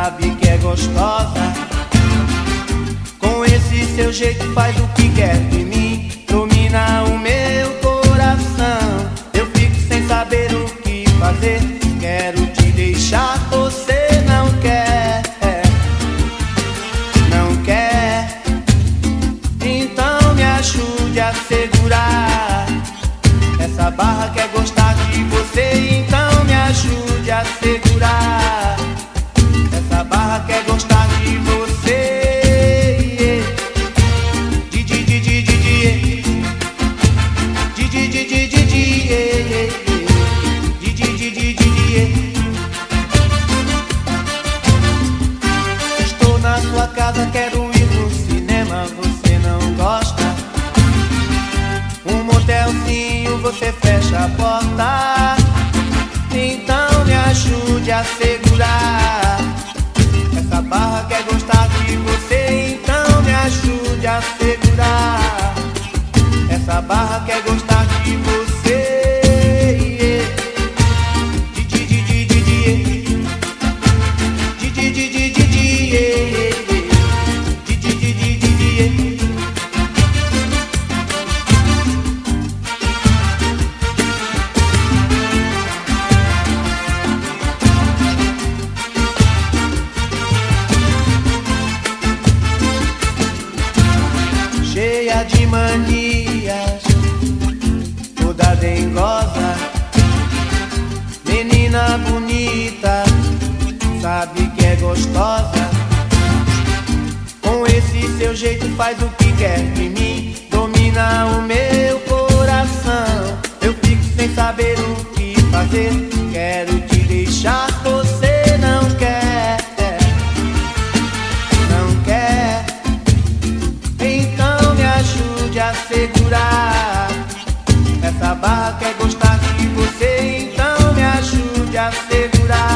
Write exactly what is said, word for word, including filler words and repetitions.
sabe que é gostosa. Com esse seu jeito faz o que quer de mim, domina o meu coração. Eu fico sem saber o que fazer, quero te deixar, você não quer, não quer. Então me ajude a segurar essa barra, quer gostar de você. Então me ajude a segurar essa barra, quer gostar de você. Estou na sua casa, quero ir no cinema, você não gosta. Um motelzinho, você fecha a porta. Então me ajude a segurar essa barra, quer gostar de você. Então me ajude a segurar essa barra, quer gostar de você. Cheia de manias, toda dengosa, menina bonita, sabe que é gostosa. Com esse seu jeito faz o que quer de mim, domina o meu coração. Eu fico sem saber o que fazer, quero te deixar, você não quer, não quer. Então me ajude a segurar essa barra, quer gostar de você. Então me ajude a segurar